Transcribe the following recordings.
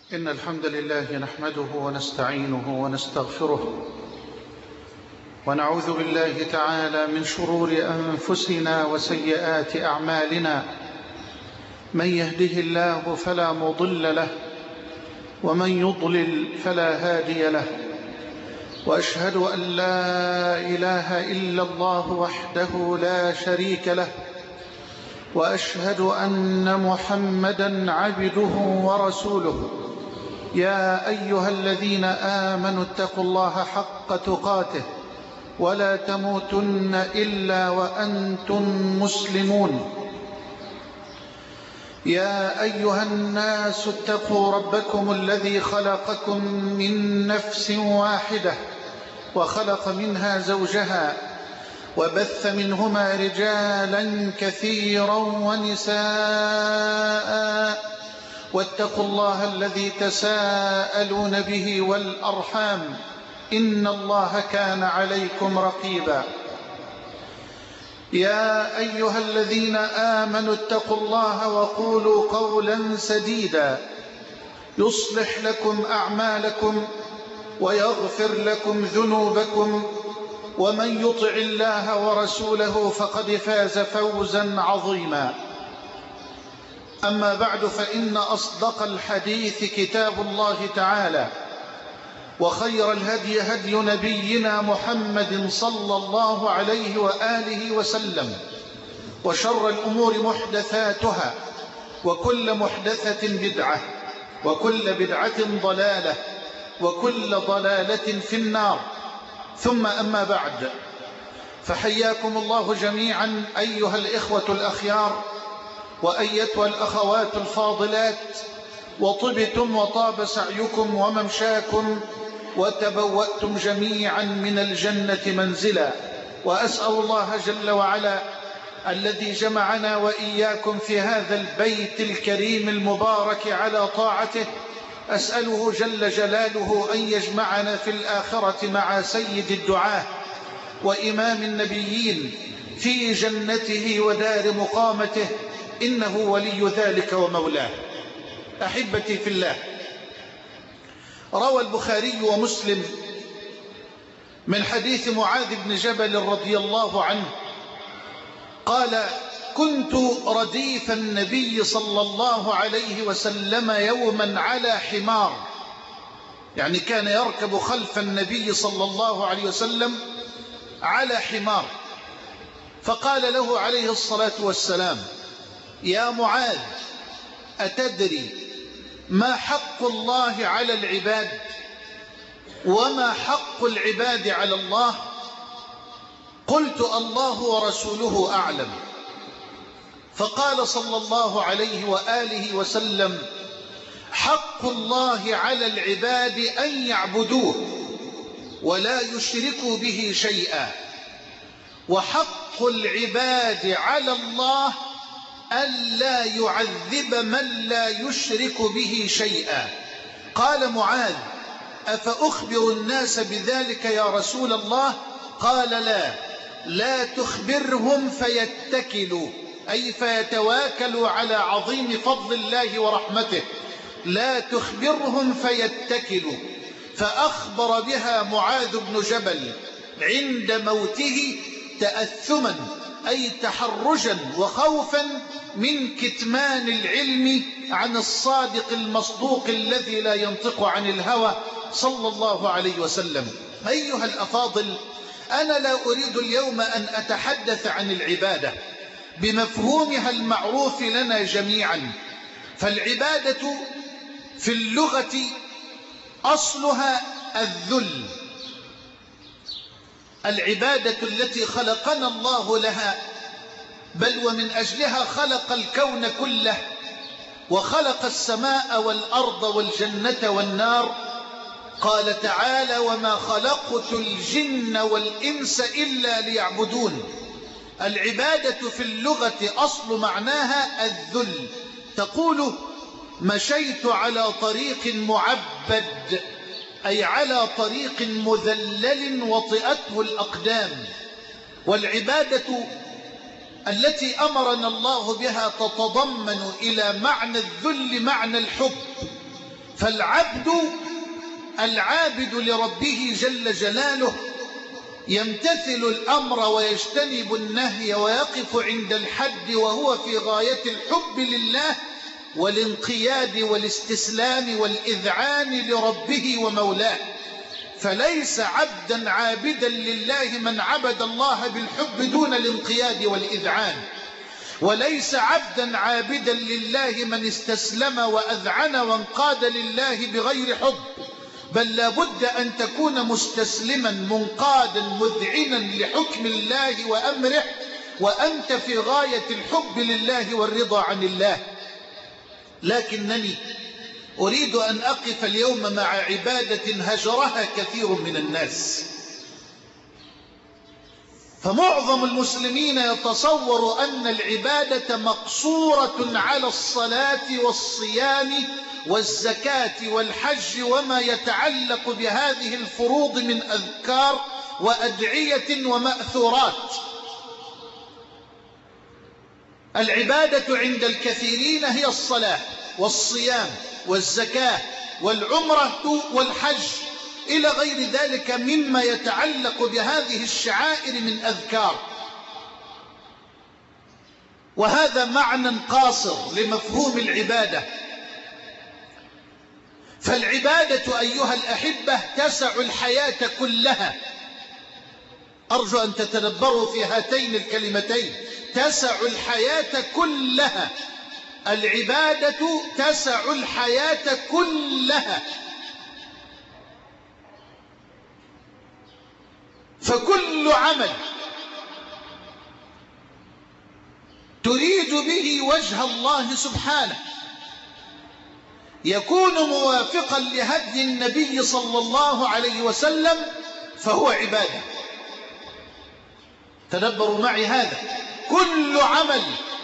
إن الحمد لله نحمده ونستعينه ونستغفره ونعوذ بالله تعالى من شرور أنفسنا وسيئات أعمالنا. من يهده الله فلا مضل له ومن يضلل فلا هادي له، وأشهد أن لا إله إلا الله وحده لا شريك له، وأشهد أن محمدا عبده ورسوله. يا أيها الذين آمنوا اتقوا الله حق تقاته ولا تموتن إلا وأنتم مسلمون. يا أيها الناس اتقوا ربكم الذي خلقكم من نفس واحدة وخلق منها زوجها وبث منهما رجالا كثيرا ونساء، واتقوا الله الذي تساءلون به والأرحام، إن الله كان عليكم رقيبا. يا أيها الذين آمنوا اتقوا الله وقولوا قولا سديدا يصلح لكم أعمالكم ويغفر لكم ذنوبكم، ومن يطع الله ورسوله فقد فاز فوزا عظيما. أما بعد، فإن أصدق الحديث كتاب الله تعالى، وخير الهدي هدي نبينا محمد صلى الله عليه وآله وسلم، وشر الأمور محدثاتها، وكل محدثة بدعة، وكل بدعة ضلالة، وكل ضلالة في النار. ثم أما بعد، فحياكم الله جميعا أيها الإخوة الأخيار وأيتها الأخوات الفاضلات، وطبتم وطاب سعيكم وممشاكم وتبوأتم جميعا من الجنة منزلا. وأسأل الله جل وعلا الذي جمعنا وإياكم في هذا البيت الكريم المبارك على طاعته، أسأله جل جلاله أن يجمعنا في الآخرة مع سيد الدعاة وإمام النبيين في جنته ودار مقامته، إنه ولي ذلك ومولاه. أحبتي في الله، روى البخاري ومسلم من حديث معاذ بن جبل رضي الله عنه قال: كنت رديف النبي صلى الله عليه وسلم يوما على حمار، يعني كان يركب خلف النبي صلى الله عليه وسلم على حمار، فقال له عليه الصلاة والسلام: يا معاذ، أتدري ما حق الله على العباد وما حق العباد على الله؟ قلت: الله ورسوله أعلم. فقال صلى الله عليه وآله وسلم: حق الله على العباد أن يعبدوه ولا يشركوا به شيئا، وحق العباد على الله ألا يعذب من لا يشرك به شيئا. قال معاذ: أفأخبر الناس بذلك يا رسول الله؟ قال: لا تخبرهم فيتكلوا، أي فيتواكلوا على عظيم فضل الله ورحمته. لا تخبرهم فيتكلوا. فأخبر بها معاذ بن جبل عند موته تأثما، أي تحرجا وخوفا من كتمان العلم عن الصادق المصدوق الذي لا ينطق عن الهوى صلى الله عليه وسلم. أيها الأفاضل، أنا لا أريد اليوم أن أتحدث عن العبادة بمفهومها المعروف لنا جميعا، فالعبادة في اللغة أصلها الذل. العبادة التي خلقنا الله لها، بل ومن أجلها خلق الكون كله، وخلق السماء والأرض والجنة والنار. قال تعالى: وما خلقت الجن والإنس إلا ليعبدون. العبادة في اللغة أصل معناها الذل. تقول: مشيت على طريق معبد، أي على طريق مذلل وطئته الأقدام. والعبادة التي أمرنا الله بها تتضمن إلى معنى الذل معنى الحب، فالعبد العابد لربه جل جلاله يمتثل الأمر ويجتنب النهي ويقف عند الحد، وهو في غاية الحب لله والانقياد والاستسلام والإذعان لربه ومولاه. فليس عبدا عابدا لله من عبد الله بالحب دون الانقياد والإذعان، وليس عبدا عابدا لله من استسلم وأذعن وانقاد لله بغير حب، بل لابد أن تكون مستسلما منقادا مذعنا لحكم الله وأمره، وأنت في غاية الحب لله والرضا عن الله. لكنني أريد أن أقف اليوم مع عبادة هجرها كثير من الناس. فمعظم المسلمين يتصور أن العبادة مقصورة على الصلاة والصيام والزكاة والحج وما يتعلق بهذه الفروض من أذكار وأدعية ومأثورات. العبادة عند الكثيرين هي الصلاة والصيام والزكاة والعمرة والحج إلى غير ذلك مما يتعلق بهذه الشعائر من أذكار، وهذا معنى قاصر لمفهوم العبادة. فالعبادة أيها الأحبة تسع الحياة كلها. أرجو أن تتدبروا في هاتين الكلمتين، تسع الحياة كلها. العبادة تسع الحياة كلها، فكل عمل تريد به وجه الله سبحانه يكون موافقا لهدي النبي صلى الله عليه وسلم فهو عبادة. تدبروا معي هذا، كل عمل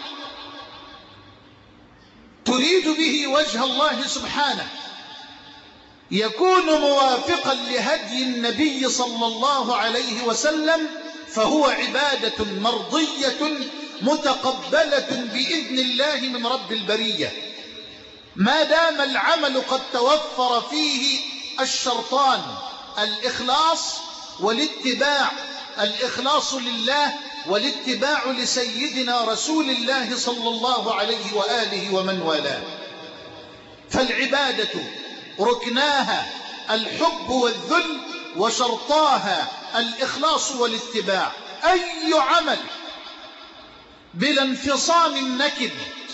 تريد به وجه الله سبحانه يكون موافقا لهدي النبي صلى الله عليه وسلم فهو عبادة مرضية متقبلة بإذن الله من رب البرية، ما دام العمل قد توفر فيه الشرطان: الإخلاص والاتباع، الإخلاص لله والاتباع لسيدنا رسول الله صلى الله عليه وآله ومن والاه. فالعبادة ركناها الحب والذل، وشرطاها الإخلاص والاتباع. أي عمل بلا انفصام نكد،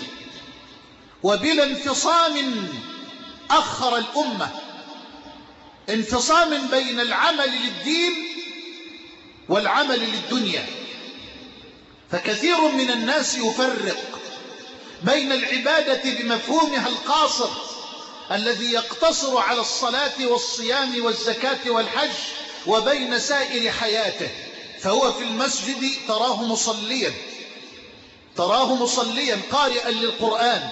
وبلا انفصام أخر الأمة، انفصام بين العمل للدين والعمل للدنيا. فكثير من الناس يفرق بين العبادة بمفهومها القاصر الذي يقتصر على الصلاة والصيام والزكاة والحج، وبين سائر حياته. فهو في المسجد تراه مصليا قارئا للقرآن،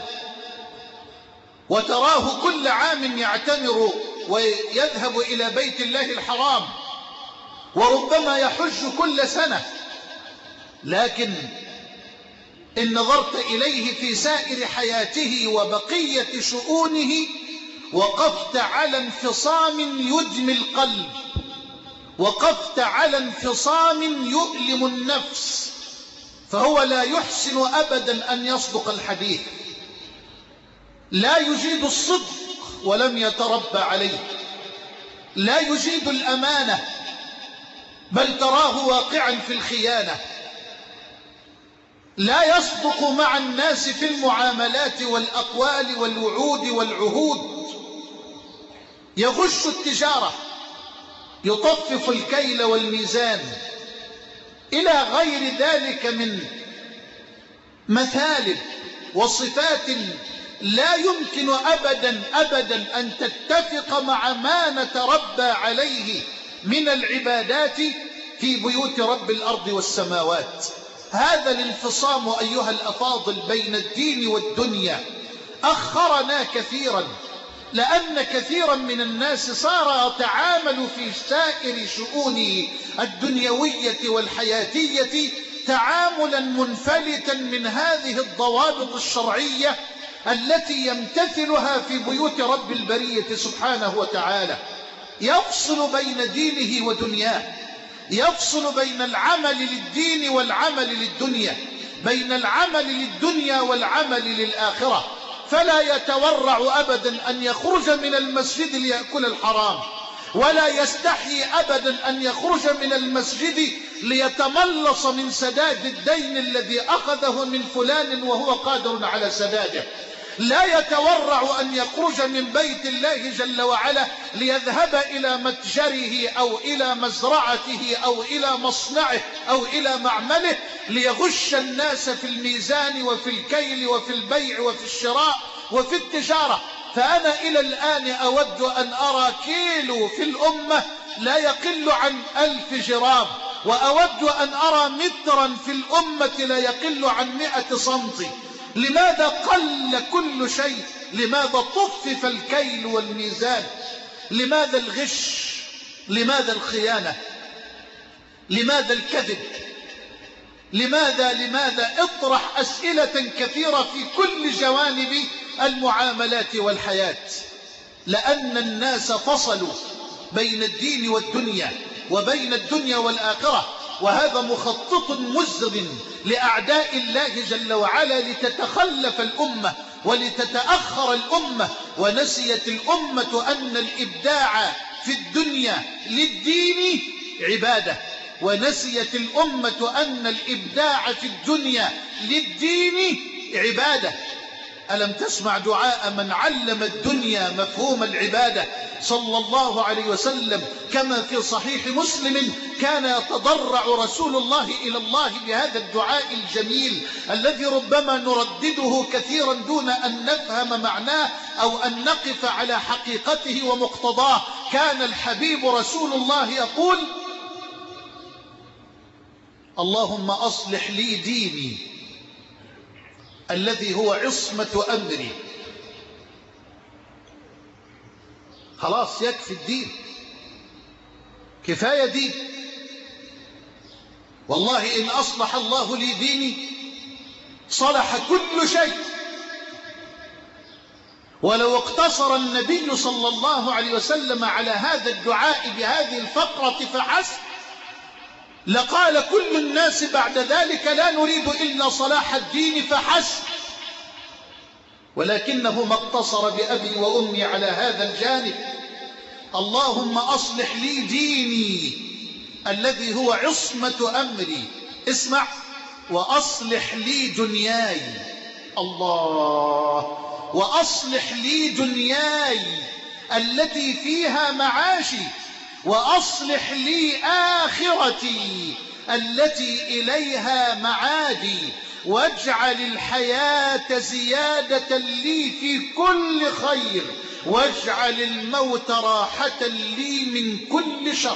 وتراه كل عام يعتمر ويذهب إلى بيت الله الحرام، وربما يحج كل سنة. لكن إن نظرت إليه في سائر حياته وبقية شؤونه وقفت على انفصام يدمي القلب، وقفت على انفصام يؤلم النفس. فهو لا يحسن أبدا أن يصدق الحديث، لا يجيد الصدق ولم يتربى عليه، لا يجيد الأمانة، بل تراه واقعا في الخيانة، لا يصدق مع الناس في المعاملات والأقوال والوعود والعهود، يغش التجارة، يطفف الكيل والميزان، إلى غير ذلك من مثالب وصفات لا يمكن أبدا أن تتفق مع ما نتربى عليه من العبادات في بيوت رب الأرض والسماوات. هذا الانفصام أيها الأفاضل بين الدين والدنيا أخرنا كثيرا، لأن كثيرا من الناس صار يتعامل في سائر شؤونه الدنيوية والحياتية تعاملا منفلتا من هذه الضوابط الشرعية التي يمتثلها في بيوت رب البرية سبحانه وتعالى. يفصل بين دينه ودنياه، يفصل بين العمل للدين والعمل للدنيا، بين العمل للدنيا والعمل للآخرة. فلا يتورع أبدا أن يخرج من المسجد ليأكل الحرام، ولا يستحي أبدا أن يخرج من المسجد ليتملص من سداد الدين الذي أخذه من فلان وهو قادر على سداده. لا يتورع أن يخرج من بيت الله جل وعلا ليذهب إلى متجره أو إلى مزرعته أو إلى مصنعه أو إلى معمله ليغش الناس في الميزان وفي الكيل وفي البيع وفي الشراء وفي التجارة. فأنا إلى الآن أود أن أرى كيلو في الأمة لا يقل عن 1000 جرام، وأود أن أرى مترا في الأمة لا يقل عن 100 سنتي. لماذا قل كل شيء؟ لماذا طفف الكيل والميزان؟ لماذا الغش؟ لماذا الخيانة؟ لماذا الكذب؟ لماذا؟ اطرح أسئلة كثيرة في كل جوانب المعاملات والحياة. لأن الناس فصلوا بين الدين والدنيا وبين الدنيا والآخرة، وهذا مخطط مزر لأعداء الله جل وعلا لتتخلف الأمة ولتتأخر الأمة. ونسيت الأمة أن الإبداع في الدنيا للدين عبادة، ونسيت الأمة أن الإبداع في الدنيا للدين عبادة. ألم تسمع دعاء من علم الدنيا مفهوم العبادة صلى الله عليه وسلم؟ كما في صحيح مسلم كان يتضرع رسول الله إلى الله بهذا الدعاء الجميل الذي ربما نردده كثيرا دون أن نفهم معناه أو أن نقف على حقيقته ومقتضاه. كان الحبيب رسول الله يقول: اللهم أصلح لي ديني الذي هو عصمة أمري. خلاص يكفي الدين، كفاية دين. والله إن أصلح الله لي ديني صلح كل شيء. ولو اقتصر النبي صلى الله عليه وسلم على هذا الدعاء بهذه الفقرة فحسب لقال كل الناس بعد ذلك: لا نريد إلا صلاح الدين فحسب. ولكنه ما اقتصر بأبي وأمي على هذا الجانب. اللهم أصلح لي ديني الذي هو عصمة أمري. اسمع: وأصلح لي دنياي. الله! وأصلح لي دنياي التي فيها معاشي، وأصلح لي آخرتي التي إليها معادي، واجعل الحياة زيادة لي في كل خير، واجعل الموت راحة لي من كل شر.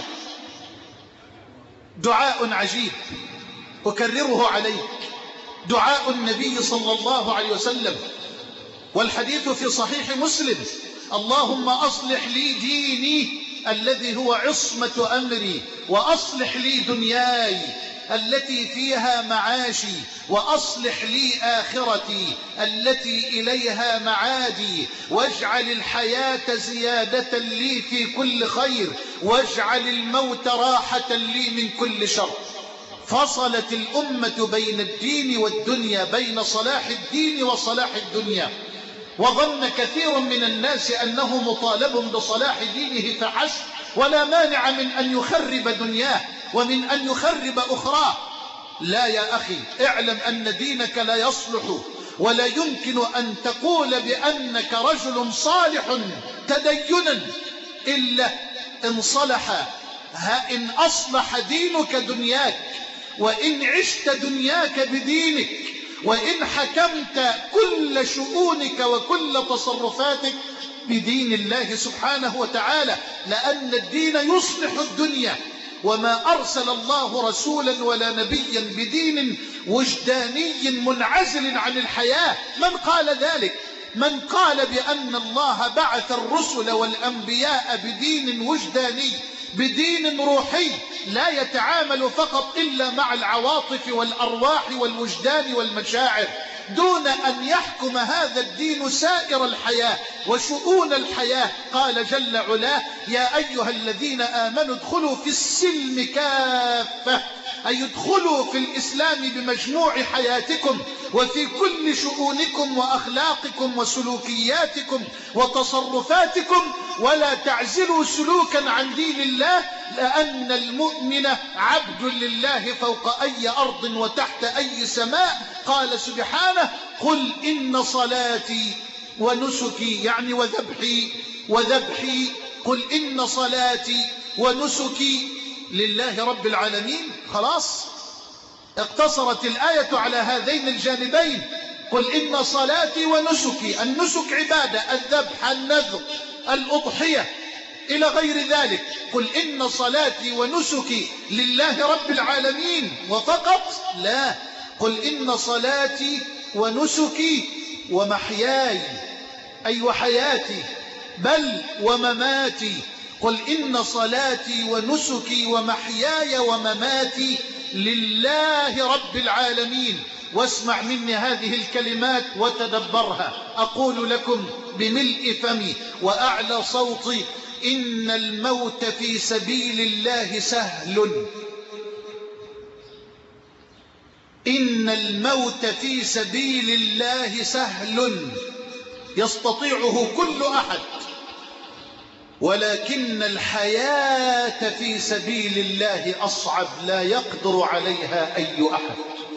دعاء عجيب أكرره عليك، دعاء النبي صلى الله عليه وسلم، والحديث في صحيح مسلم: اللهم أصلح لي ديني الذي هو عصمة أمري، وأصلح لي دنياي التي فيها معاشي، وأصلح لي آخرتي التي إليها معادي، واجعل الحياة زيادة لي في كل خير، واجعل الموت راحة لي من كل شر. فصلت الأمة بين الدين والدنيا، بين صلاح الدين وصلاح الدنيا. وظن كثير من الناس أنه مطالب بصلاح دينه فحسب، ولا مانع من أن يخرب دنياه ومن أن يخرب أخراه. لا يا أخي، اعلم أن دينك لا يصلح ولا يمكن أن تقول بأنك رجل صالح تدينا إلا إن صلح، إن أصلح دينك دنياك، وإن عشت دنياك بدينك، وإن حكمت كل شؤونك وكل تصرفاتك بدين الله سبحانه وتعالى. لأن الدين يصلح الدنيا، وما أرسل الله رسولا ولا نبيا بدين وجداني منعزل عن الحياة. من قال ذلك؟ من قال بأن الله بعث الرسل والأنبياء بدين وجداني، بدين روحي لا يتعامل فقط إلا مع العواطف والأرواح والوجدان والمشاعر، دون أن يحكم هذا الدين سائر الحياة وشؤون الحياة. قال جل علاه: يا أيها الذين آمنوا ادخلوا في السلم كافة، أي ادخلوا في الإسلام بمجموع حياتكم وفي كل شؤونكم وأخلاقكم وسلوكياتكم وتصرفاتكم، ولا تعزلوا سلوكا عن دين الله، لأن المؤمن عبد لله فوق أي أرض وتحت أي سماء. قال سبحانه: قل إن صلاتي ونسكي، يعني وذبحي، قل إن صلاتي ونسكي لله رب العالمين. خلاص اقتصرت الآية على هذين الجانبين. قل إن صلاتي ونسكي، النسك عبادة، الذبح، النذر، الأضحية إلى غير ذلك. قل إن صلاتي ونسكي لله رب العالمين وفقط؟ لا، قل إن صلاتي ونسكي ومحياي أي وحياتي، بل ومماتي. قل إن صلاتي ونسكي ومحياي ومماتي لله رب العالمين. واسمع مني هذه الكلمات وتدبرها. أقول لكم بملء فمي وأعلى صوتي: إن الموت في سبيل الله سهل. إن الموت في سبيل الله سهل يستطيعه كل أحد، ولكن الحياة في سبيل الله أصعب، لا يقدر عليها أي أحد.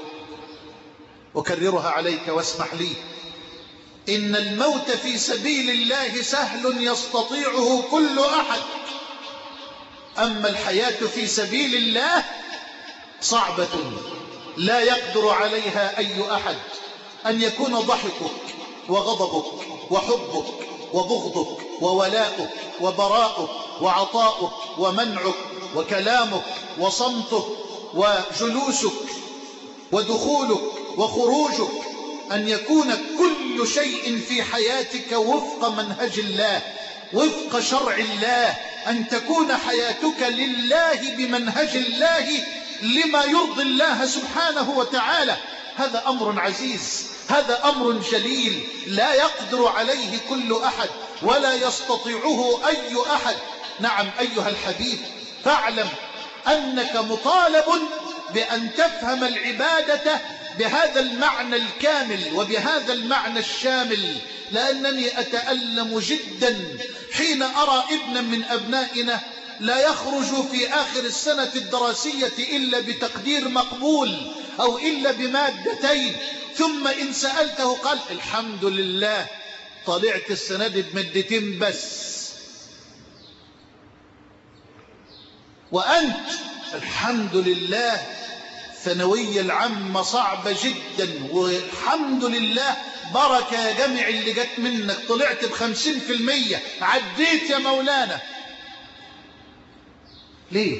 أكررها عليك واسمح لي: إن الموت في سبيل الله سهل يستطيعه كل أحد، أما الحياة في سبيل الله صعبة لا يقدر عليها أي أحد. أن يكون ضحكك وغضبك وحبك وبغضك وولاؤك وبراؤك وعطاؤك ومنعك وكلامك وصمتك وجلوسك ودخولك وخروجك، أن يكون كل شيء في حياتك وفق منهج الله، وفق شرع الله، أن تكون حياتك لله بمنهج الله لما يرضي الله سبحانه وتعالى. هذا أمر عزيز، هذا أمر جليل لا يقدر عليه كل أحد ولا يستطيعه أي أحد. نعم أيها الحبيب، فاعلم أنك مطالب بأن تفهم العبادة بهذا المعنى الكامل وبهذا المعنى الشامل، لأنني أتألم جدا حين أرى ابنا من أبنائنا لا يخرج في آخر السنة الدراسية إلا بتقدير مقبول أو إلا بمادتين، ثم إن سألته قال: الحمد لله طلعت السنة دي بمادتين بس. وأنت الحمد لله ثانوية العامة صعبة جدا، والحمد لله بركة يا جميع اللي جت منك، طلعت ب50%، عديت يا مولانا. ليه؟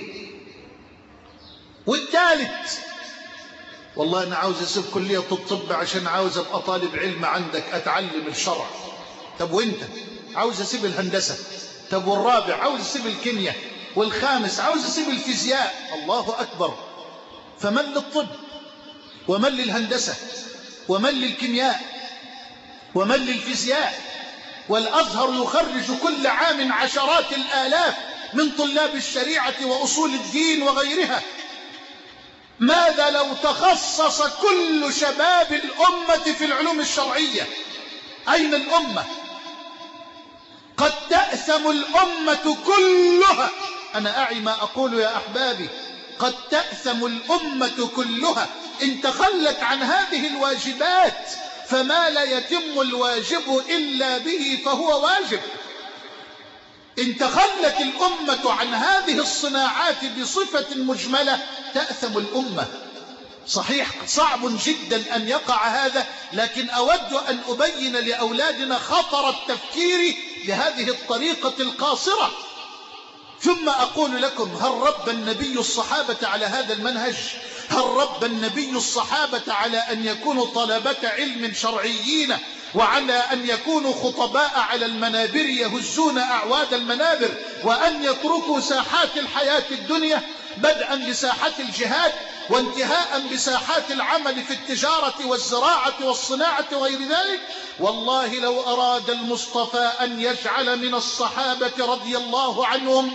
والثالث: والله أنا عاوز أسيب كلية الطب عشان عاوز أبقى طالب علم عندك أتعلم الشرع. طب وإنت؟ عاوز أسيب الهندسة. طب والرابع؟ عاوز أسيب الكيمياء. والخامس عاوز أسيب الفيزياء. الله أكبر. فمن للطب ومن للهندسة ومن للكيمياء ومن للفيزياء؟ والأزهر يخرج كل عام عشرات الآلاف من طلاب الشريعة وأصول الدين وغيرها. ماذا لو تخصص كل شباب الأمة في العلوم الشرعية؟ أين الأمة؟ قد تأثم الأمة كلها. أنا أعي ما أقول يا أحبابي، قد تأثم الأمة كلها إن تخلت عن هذه الواجبات، فما لا يتم الواجب إلا به فهو واجب. إن تخلت الأمة عن هذه الصناعات بصفة مجملة تأثم الأمة. صحيح صعب جدا أن يقع هذا، لكن أود أن أبين لأولادنا خطر التفكير بهذه الطريقة القاصرة. ثم أقول لكم: هل رب النبي الصحابة على هذا المنهج؟ هل رب النبي الصحابة على أن يكونوا طلبة علم شرعيين وعلى أن يكونوا خطباء على المنابر يهزون أعواد المنابر وأن يتركوا ساحات الحياة الدنيا بدءا بساحة الجهاد وانتهاء بساحات العمل في التجارة والزراعة والصناعة وغير ذلك. والله لو أراد المصطفى أن يجعل من الصحابة رضي الله عنهم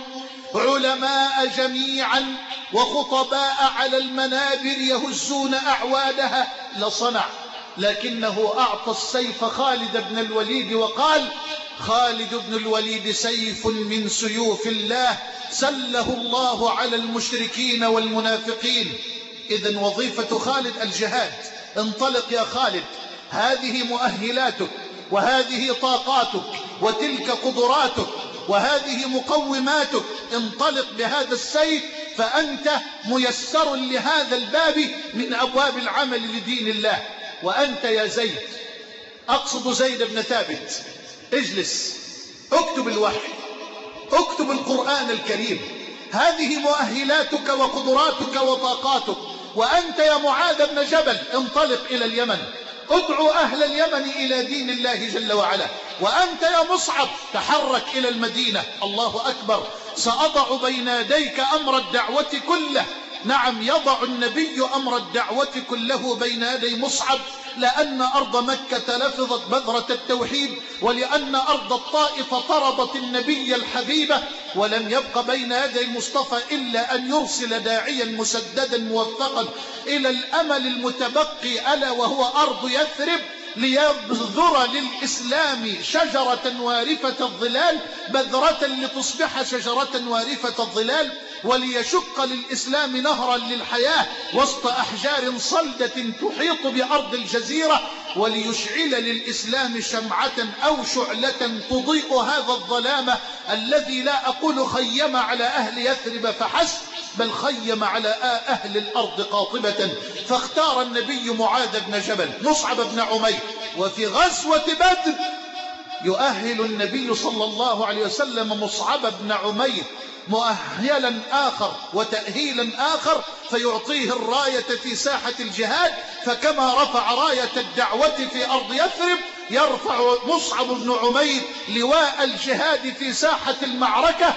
علماء جميعا وخطباء على المنابر يهزون أعوادها لصنع، لكنه أعطى السيف خالد بن الوليد وقال: خالد بن الوليد سيف من سيوف الله سله الله على المشركين والمنافقين. إذن وظيفة خالد الجهاد. انطلق يا خالد، هذه مؤهلاتك وهذه طاقاتك وتلك قدراتك وهذه مقوماتك، انطلق بهذا السيف فأنت ميسر لهذا الباب من أبواب العمل لدين الله. وأنت يا زيد، أقصد زيد بن ثابت، اجلس، اكتب الوحي، اكتب القرآن الكريم، هذه مؤهلاتك وقدراتك وطاقاتك. وأنت يا معاذ بن جبل انطلق إلى اليمن، ادعو أهل اليمن إلى دين الله جل وعلا. وأنت يا مصعب تحرك إلى المدينة. الله أكبر، سأضع بين يديك أمر الدعوة كله. نعم، يضع النبي أمر الدعوة كله بين يدي مصعب، لأن أرض مكة لفظت بذرة التوحيد، ولأن أرض الطائف طردت النبي الحبيبة، ولم يبق بين يدي المصطفى إلا أن يرسل داعيا مسددا موفقا إلى الأمل المتبقي، ألا وهو أرض يثرب، ليبذر للإسلام شجرة وارفة الظلال، بذرة لتصبح شجرة وارفة الظلال، وليشق للإسلام نهرا للحياة وسط أحجار صلدة تحيط بأرض الجزيرة، وليشعل للإسلام شمعة أو شعلة تضيء هذا الظلام الذي لا أقول خيم على أهل يثرب فحسب، بل خيم على أهل الأرض قاطبة. فاختار النبي معاذ بن جبل، مصعب بن عمير. وفي غزوة بدر يؤهل النبي صلى الله عليه وسلم مصعب بن عمير مؤهلا آخر وتأهيلا آخر، فيعطيه الراية في ساحة الجهاد. فكما رفع راية الدعوة في أرض يثرب، يرفع مصعب بن عمير لواء الجهاد في ساحة المعركة،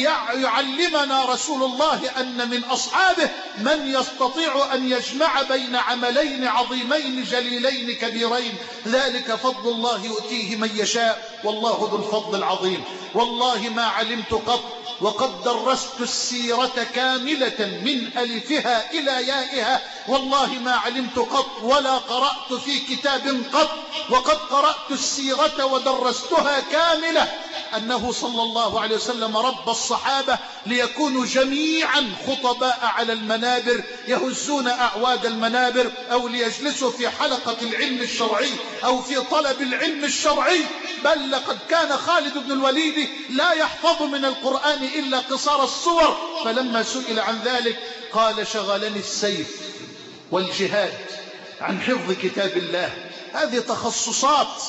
ليعلمنا رسول الله أن من أصحابه من يستطيع أن يجمع بين عملين عظيمين جليلين كبيرين، ذلك فضل الله يؤتيه من يشاء، والله ذو الفضل العظيم. والله ما علمت قط، وقد درست السيرة كاملة من ألفها إلى يائها، والله ما علمت قط ولا قرأت في كتاب قط، وقد قرأت السيرة ودرستها كاملة، أنه صلى الله عليه وسلم رب الصحابة ليكونوا جميعا خطباء على المنابر يهزون أعواد المنابر، أو ليجلسوا في حلقة العلم الشرعي أو في طلب العلم الشرعي. بل لقد كان خالد بن الوليد لا يحفظ من القرآن إلا قصار الصور، فلما سئل عن ذلك قال: شغلني السيف والجهاد عن حفظ كتاب الله. هذه تخصصات،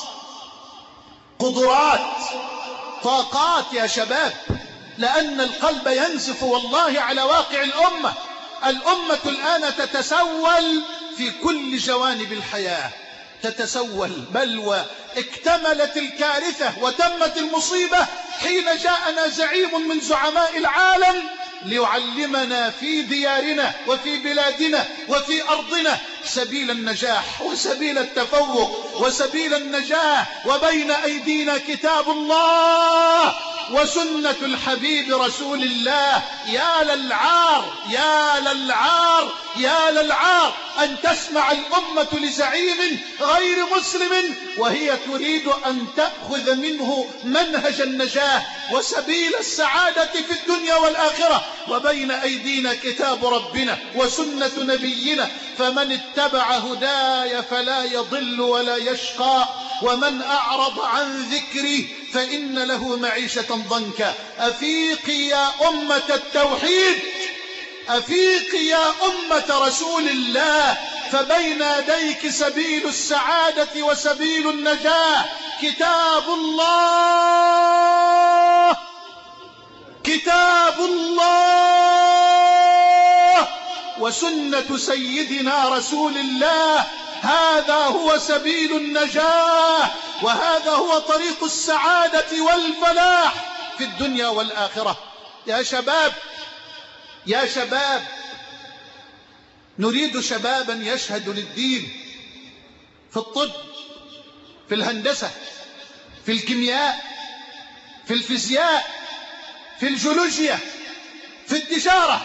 قدرات، طاقات يا شباب، لأن القلب ينزف والله على واقع الأمة. الأمة الآن تتسول في كل جوانب الحياة، تتسول، بل واكتملت الكارثة وتمت المصيبة حين جاءنا زعيم من زعماء العالم ليعلمنا في ديارنا وفي بلادنا وفي أرضنا سبيل النجاح وسبيل التفوق وسبيل النجاة، وبين أيدينا كتاب الله وسنة الحبيب رسول الله. يا للعار يا للعار يا للعار أن تسمع الأمة لزعيم غير مسلم وهي تريد أن تأخذ منه منهج النجاة وسبيل السعادة في الدنيا والآخرة، وبين أيدينا كتاب ربنا وسنة نبينا، فمن اتبع هداي فلا يضل ولا يشقى، ومن أعرض عن ذكري فإن له معيشة ضنكا. أفيقي يا أمة التوحيد، أفيقي يا أمة رسول الله، فبين يديك سبيل السعادة وسبيل النجاة. كتاب الله، كتاب الله وسنة سيدنا رسول الله، هذا هو سبيل النجاة، وهذا هو طريق السعادة والفلاح في الدنيا والآخرة. يا شباب، يا شباب، نريد شبابا يشهد للدين في الطب، في الهندسة، في الكيمياء، في الفيزياء، في الجيولوجيا، في التجارة،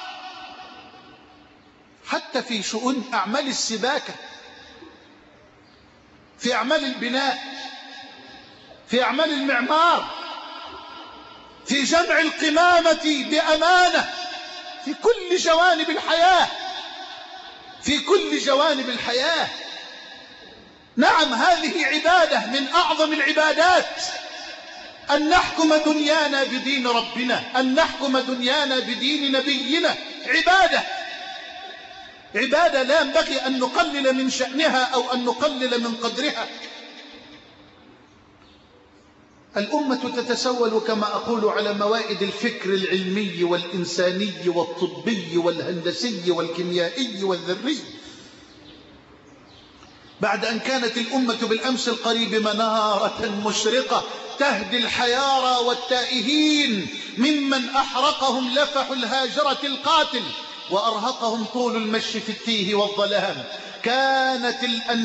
حتى في شؤون أعمال السباكة، في أعمال البناء، في أعمال المعمار، في جمع القمامة بأمانة، في كل جوانب الحياة، في كل جوانب الحياة. نعم، هذه عبادة من أعظم العبادات، أن نحكم دنيانا بدين ربنا، أن نحكم دنيانا بدين نبينا، عبادة لا ينبغي أن نقلل من شأنها أو أن نقلل من قدرها. الأمة تتسول كما أقول على موائد الفكر العلمي والإنساني والطبي والهندسي والكيميائي والذري. بعد أن كانت الأمة بالأمس القريب منارة مشرقة تهدي الحيارى والتائهين ممن أحرقهم لفح الهاجرة القاتل وأرهقهم طول المشي في التيه والظلام، كانت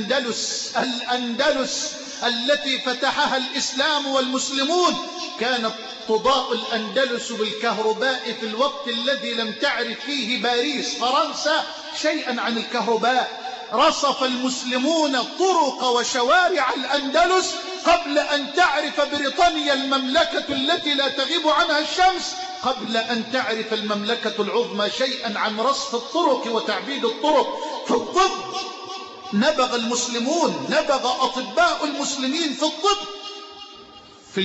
الأندلس التي فتحها الإسلام والمسلمون كانت تضاء الأندلس بالكهرباء في الوقت الذي لم تعرف فيه باريس فرنسا شيئا عن الكهرباء. رصف المسلمون طرق وشوارع الأندلس قبل أن تعرف بريطانيا المملكة التي لا تغيب عنها الشمس، قبل أن تعرف المملكة العظمى شيئا عن رصف الطرق وتعبيد الطرق. في الطب نبغ المسلمون، نبغ أطباء المسلمين في الطب، في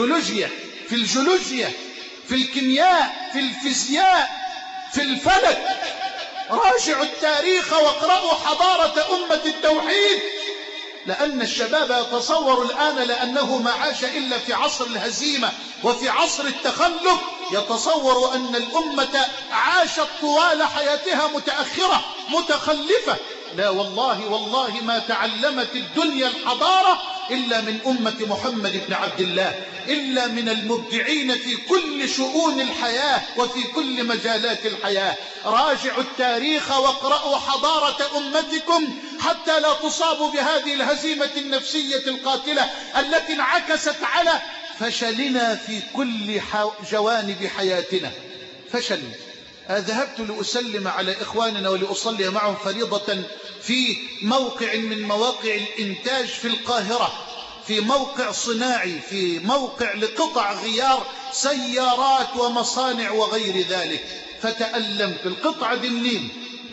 الجيولوجيا، في الكيمياء، في الفيزياء، في الفلك. راجعوا التاريخ واقرأوا حضارة أمة التوحيد، لأن الشباب يتصور الآن لأنه ما عاش إلا في عصر الهزيمة وفي عصر التخلف، يتصور أن الأمة عاشت طوال حياتها متأخرة متخلفة. لا والله ما تعلمت الدنيا الحضارة إلا من أمة محمد بن عبد الله، إلا من المبدعين في كل شؤون الحياة وفي كل مجالات الحياة. راجعوا التاريخ واقرأوا حضارة أمتكم حتى لا تصابوا بهذه الهزيمة النفسية القاتلة التي انعكست على فشلنا في كل جوانب حياتنا. فشل. ذهبت لأسلم على إخواننا ولأصلي معهم فريضة في موقع من مواقع الإنتاج في القاهرة، في موقع صناعي، في موقع لقطع غيار سيارات ومصانع وغير ذلك. فتألمت. القطعة دي منين؟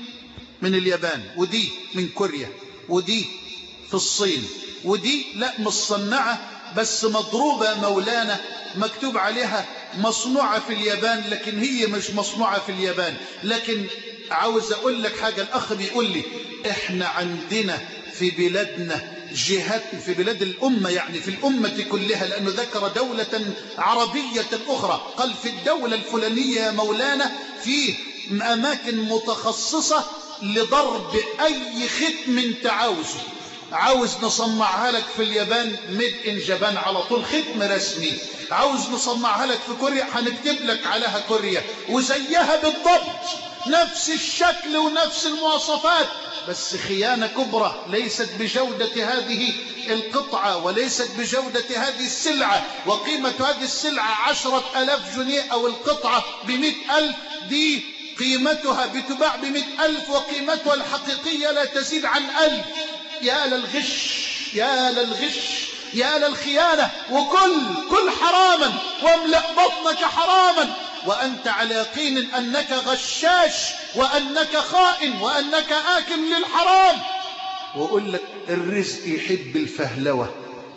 من اليابان، ودي من كوريا، ودي في الصين، ودي لا مصنعة بس مضروبة مولانا، مكتوب عليها مصنوعة في اليابان، لكن هي مش مصنوعة في اليابان. لكن عاوز أقول لك حاجة، الأخ بيقول لي إحنا عندنا في بلادنا جهات، في بلاد الأمة يعني في الأمة كلها، لأنه ذكر دولة عربية أخرى، قال في الدولة الفلانية يا مولانا في أماكن متخصصة لضرب أي ختم تعاوزه، عاوز نصنعها لك في اليابان ميد ان جابان على طول، ختم رسمي. عاوز نصنعها لك في كوريا هنكتب لك عليها كوريا وزيها بالضبط، نفس الشكل ونفس المواصفات، بس خيانة كبرى. ليست بجودة هذه القطعة وليست بجودة هذه السلعة، وقيمة هذه السلعة 10,000 جنيه أو القطعة ب100,000. دي قيمتها بتباع ب100,000 وقيمتها الحقيقية لا تزيد عن 1000. يا للغش، يا للغش، يا للخيانة. وكل حراما، واملأ بطنك حراما وأنت على يقين أنك غشاش وأنك خائن وأنك آكل للحرام. وأقول لك الرزق يحب الفهلوة،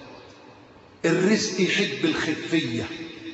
الرزق يحب الخفية.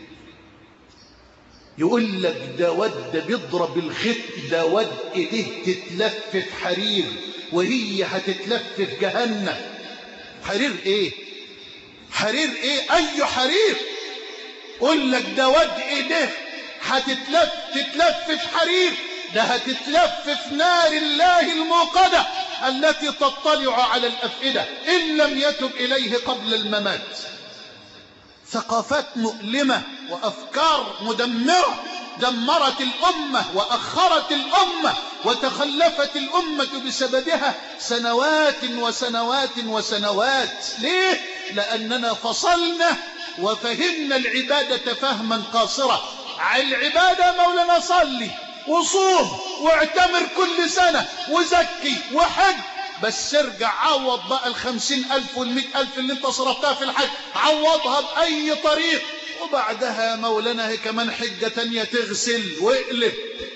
يقول لك ده ود بيضرب الخط، ده ود ايديه تتلف في حرير وهي هتتلف في جهنم. حرير ايه؟ حرير ايه؟ اي حرير؟ قول لك ده ود ايديه تتلف في حرير، ده هتتلف في نار الله الموقدة التي تطلع على الأفئدة إن لم يتب إليه قبل الممات. ثقافات مؤلمة وأفكار مدمرة دمرت الأمة وأخرت الأمة وتخلفت الأمة بسببها سنوات وسنوات وسنوات. ليه؟ لأننا فصلنا وفهمنا العبادة فهما قاصرا. العبادة مولانا صلي وصوم واعتمر كل سنة وزكي وحج، بس ارجع عوض بقى 50,000 وال100,000 اللي انت صرفتها في الحج، عوضها بأي طريق، وبعدها مولانا هي كمان حجة تانية تغسل واقلب.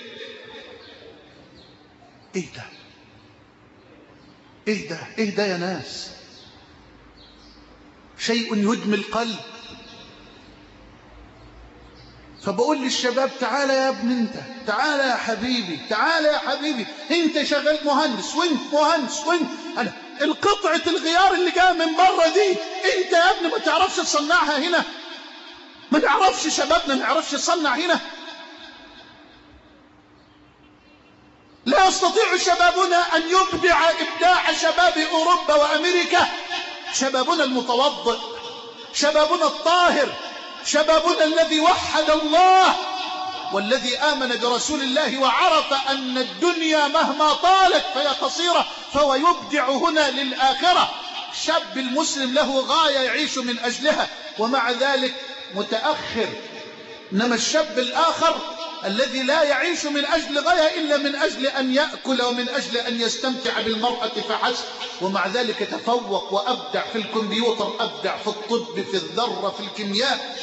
ايه ده؟ ايه ده؟ ايه ده يا ناس؟ شيء يدمي القلب. فبقول للشباب تعالى يا ابن انت، تعالى يا حبيبي، تعالى يا حبيبي، انت شغال مهندس وانت مهندس وانت انا القطعة الغيار اللي جايه من بره دي انت يا ابني ما تعرفش تصنعها هنا؟ ما نعرفش شبابنا ما يعرفش يصنع هنا؟ لا يستطيع شبابنا أن يبدع إبداع شباب أوروبا وأمريكا. شبابنا المتوضئ، شبابنا الطاهر، شبابنا الذي وحد الله والذي آمن برسول الله وعرف أن الدنيا مهما طالت فهي قصيرة، فهو يبدع هنا للآخرة. الشاب المسلم له غاية يعيش من أجلها ومع ذلك متأخر. إنما الشاب الآخر الذي لا يعيش من أجل غاية إلا من أجل أن يأكل ومن أجل أن يستمتع بالمرأة فحسب، ومع ذلك تفوق وأبدع في الكمبيوتر، أبدع في الطب، في الذرة، في الكيمياء.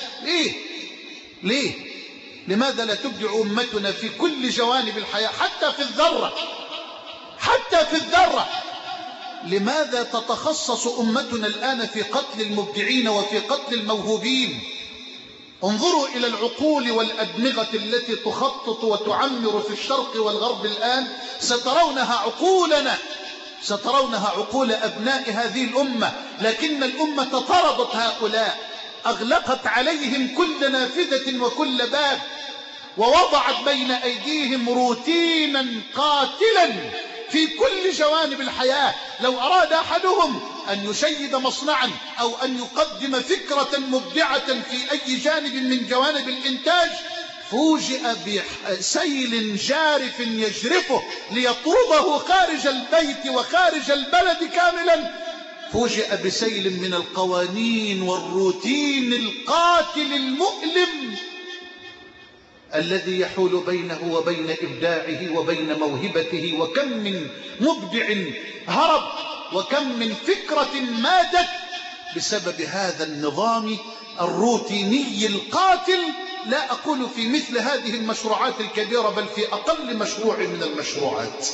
ليه؟ لماذا لا تبدع أمتنا في كل جوانب الحياة حتى في الذرة؟ حتى في الذرة. لماذا تتخصص أمتنا الآن في قتل المبدعين وفي قتل الموهوبين؟ انظروا إلى العقول والأدمغة التي تخطط وتعمر في الشرق والغرب الآن، سترونها عقولنا، سترونها عقول أبناء هذه الأمة، لكن الأمة طردت هؤلاء، أغلقت عليهم كل نافذة وكل باب، ووضعت بين أيديهم روتينا قاتلا في كل جوانب الحياة. لو أراد أحدهم أن يشيد مصنعا أو أن يقدم فكرة مبدعة في أي جانب من جوانب الإنتاج، فوجئ بسيل جارف يجرفه ليطرده خارج البيت وخارج البلد كاملا. فوجئ بسيل من القوانين والروتين القاتل المؤلم الذي يحول بينه وبين إبداعه وبين موهبته. وكم من مبدع هرب، وكم من فكرة ماتت بسبب هذا النظام الروتيني القاتل. لا أقول في مثل هذه المشروعات الكبيرة، بل في أقل مشروع من المشروعات.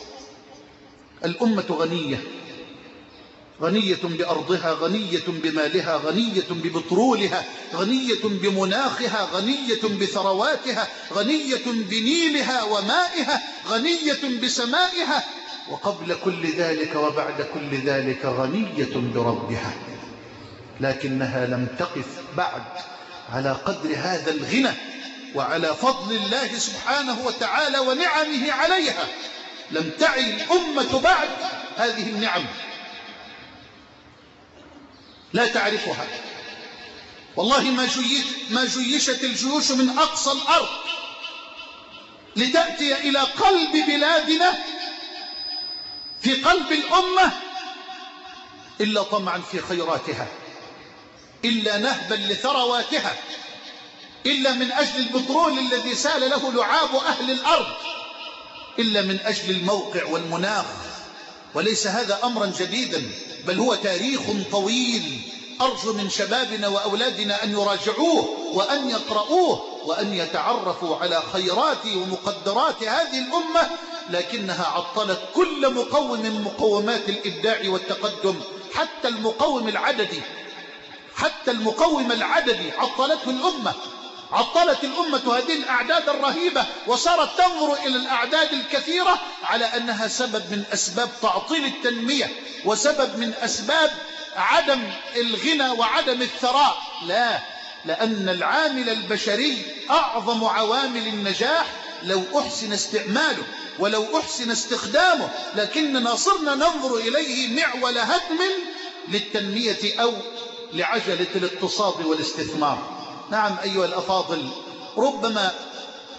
الأمة غنية، غنية بأرضها، غنية بمالها، غنية ببترولها، غنية بمناخها، غنية بثرواتها، غنية بنيلها ومائها، غنية بسمائها، وقبل كل ذلك وبعد كل ذلك غنية بربها. لكنها لم تقف بعد على قدر هذا الغنى وعلى فضل الله سبحانه وتعالى ونعمه عليها. لم تعي الأمة بعد هذه النعم، لا تعرفها. والله ما جيشت الجيوش من أقصى الأرض لتأتي إلى قلب بلادنا في قلب الأمة إلا طمعا في خيراتها، إلا نهبا لثرواتها، إلا من أجل البترول الذي سال له لعاب أهل الأرض، إلا من أجل الموقع والمناخ. وليس هذا أمرا جديدا، بل هو تاريخ طويل. أرجو من شبابنا وأولادنا أن يراجعوه وأن يقرؤوه وأن يتعرفوا على خيرات ومقدرات هذه الأمة، لكنها عطلت كل مقوم من مقومات الإبداع والتقدم. حتى المقوم العددي، حتى المقوم العددي عطلته الأمة. عطلت الأمة هذه الأعداد الرهيبة، وصارت تنظر إلى الأعداد الكثيرة على أنها سبب من أسباب تعطيل التنمية وسبب من أسباب عدم الغنى وعدم الثراء. لا، لأن العامل البشري أعظم عوامل النجاح لو أحسن استعماله ولو أحسن استخدامه، لكننا صرنا ننظر إليه معول هدم للتنمية أو لعجلة الاقتصاد والاستثمار. نعم أيها الأفاضل، ربما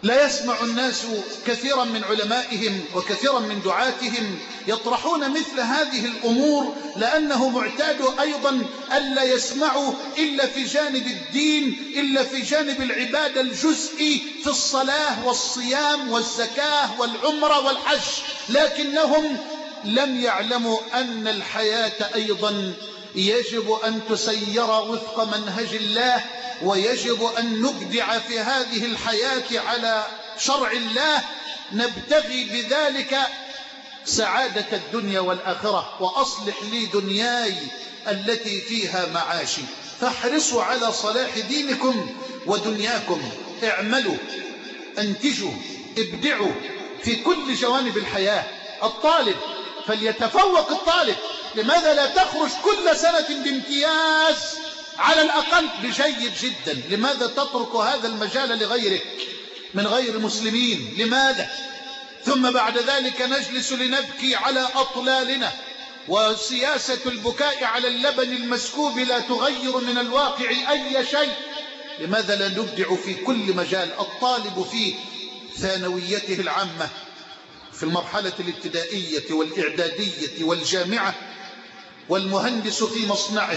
لا يسمع الناس كثيرا من علمائهم وكثيرا من دعاتهم يطرحون مثل هذه الأمور، لأنه معتاد أيضا ألا يسمعوا إلا في جانب الدين، إلا في جانب العبادة الجزئي في الصلاة والصيام والزكاة والعمرة والحج، لكنهم لم يعلموا أن الحياة أيضا يجب أن تسير وفق منهج الله، ويجب أن نبدع في هذه الحياة على شرع الله نبتغي بذلك سعادة الدنيا والآخرة. وأصلح لي دنياي التي فيها معاشي. فاحرصوا على صلاح دينكم ودنياكم، اعملوا، انتجوا، ابدعوا في كل جوانب الحياة. الطالب فليتفوق الطالب، لماذا لا تخرج كل سنة بامتياز على الأقل بجيد جدا؟ لماذا تترك هذا المجال لغيرك من غير مسلمين؟ لماذا؟ ثم بعد ذلك نجلس لنبكي على أطلالنا، وسياسة البكاء على اللبن المسكوب لا تغير من الواقع أي شيء. لماذا لا نبدع في كل مجال؟ الطالب في ثانويته العامة، في المرحلة الابتدائية والإعدادية والجامعة، والمهندس في مصنعه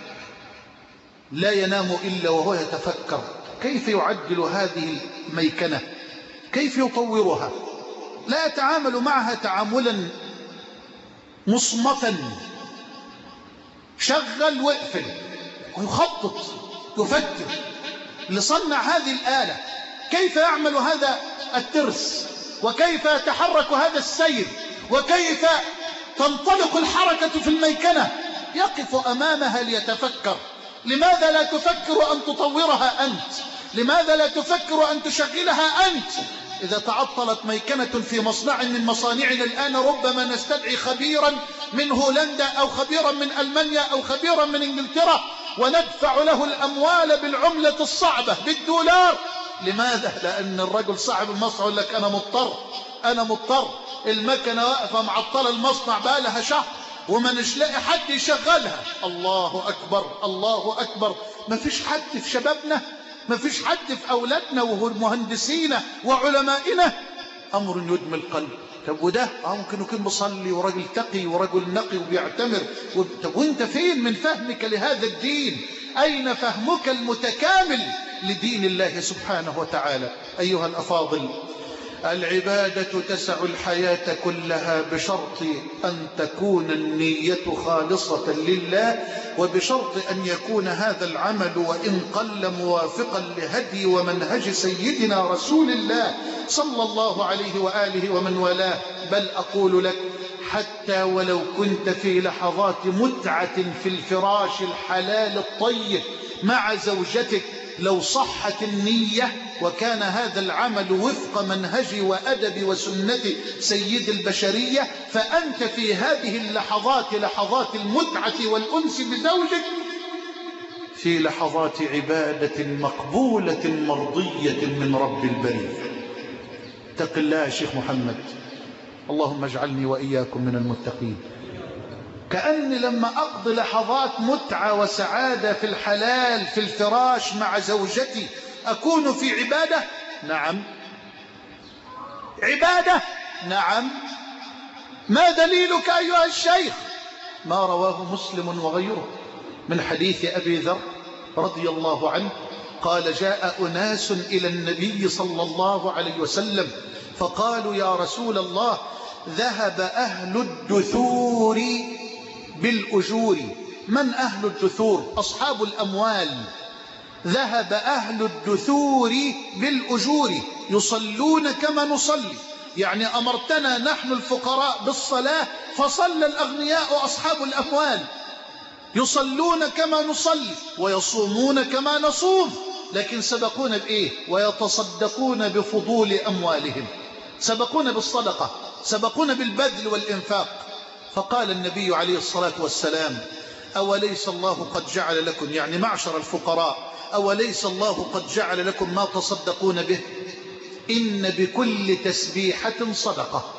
لا ينام إلا وهو يتفكر كيف يعدل هذه الميكنة، كيف يطورها. لا يتعامل معها تعاملا مصمتا، شغل واقفل ويخطط يفكر لصنع هذه الآلة، كيف يعمل هذا الترس، وكيف يتحرك هذا السير، وكيف تنطلق الحركة في الميكنة. يقف أمامها ليتفكر. لماذا لا تفكر أن تطورها أنت؟ لماذا لا تفكر أن تشغلها أنت؟ إذا تعطلت ميكنة في مصنع من مصانعنا الآن ربما نستدعي خبيرا من هولندا أو خبيرا من ألمانيا أو خبيرا من إنجلترا وندفع له الأموال بالعملة الصعبة بالدولار. لماذا؟ لأن الرجل صاحب المصنع يقول لك أنا مضطر، المكنة واقفة معطلة المصنع بقالها شهر وما نلاقي حد يشغلها. الله أكبر، الله أكبر. ما فيش حد في شبابنا، ما فيش حد في أولادنا ومهندسينا وعلمائنا. أمر يدمي القلب. طب وده ممكن يكون مصلي ورجل تقي ورجل نقي وبيعتمر. طب وانت فين من فهمك لهذا الدين؟ أين فهمك المتكامل لدين الله سبحانه وتعالى؟ أيها الأفاضل، العبادة تسع الحياة كلها بشرط أن تكون النية خالصة لله، وبشرط أن يكون هذا العمل وإن قل موافقا لهدي ومنهج سيدنا رسول الله صلى الله عليه وآله ومن والاه. بل أقول لك حتى ولو كنت في لحظات متعة في الفراش الحلال الطيب مع زوجتك، لو صحت النية وكان هذا العمل وفق منهج وأدب وسنة سيد البشرية، فأنت في هذه اللحظات، لحظات المتعة والأنس بزوجك، في لحظات عبادة مقبولة مرضية من رب البرية. اتق الله يا شيخ محمد. اللهم اجعلني وإياكم من المتقين. كأني لما أقضي لحظات متعة وسعادة في الحلال في الفراش مع زوجتي أكون في عبادة؟ نعم. عبادة؟ نعم. ما دليلك أيها الشيخ؟ ما رواه مسلم وغيره من حديث أبي ذر رضي الله عنه قال: جاء أناس إلى النبي صلى الله عليه وسلم فقالوا: يا رسول الله، ذهب أهل الدثور بالأجور. من أهل الدثور؟ أصحاب الأموال. ذهب أهل الدثور بالأجور، يصلون كما نصلي، يعني أمرتنا نحن الفقراء بالصلاة فصلى الأغنياء أصحاب الأموال. يصلون كما نصلي ويصومون كما نصوم، لكن سبقون بإيه؟ ويتصدقون بفضول أموالهم، سبقون بالصدقة، سبقون بالبذل والإنفاق. فقال النبي عليه الصلاة والسلام: أوليس الله قد جعل لكم، يعني معشر الفقراء، أوليس الله قد جعل لكم ما تصدقون به؟ إن بكل تسبيحة صدقة،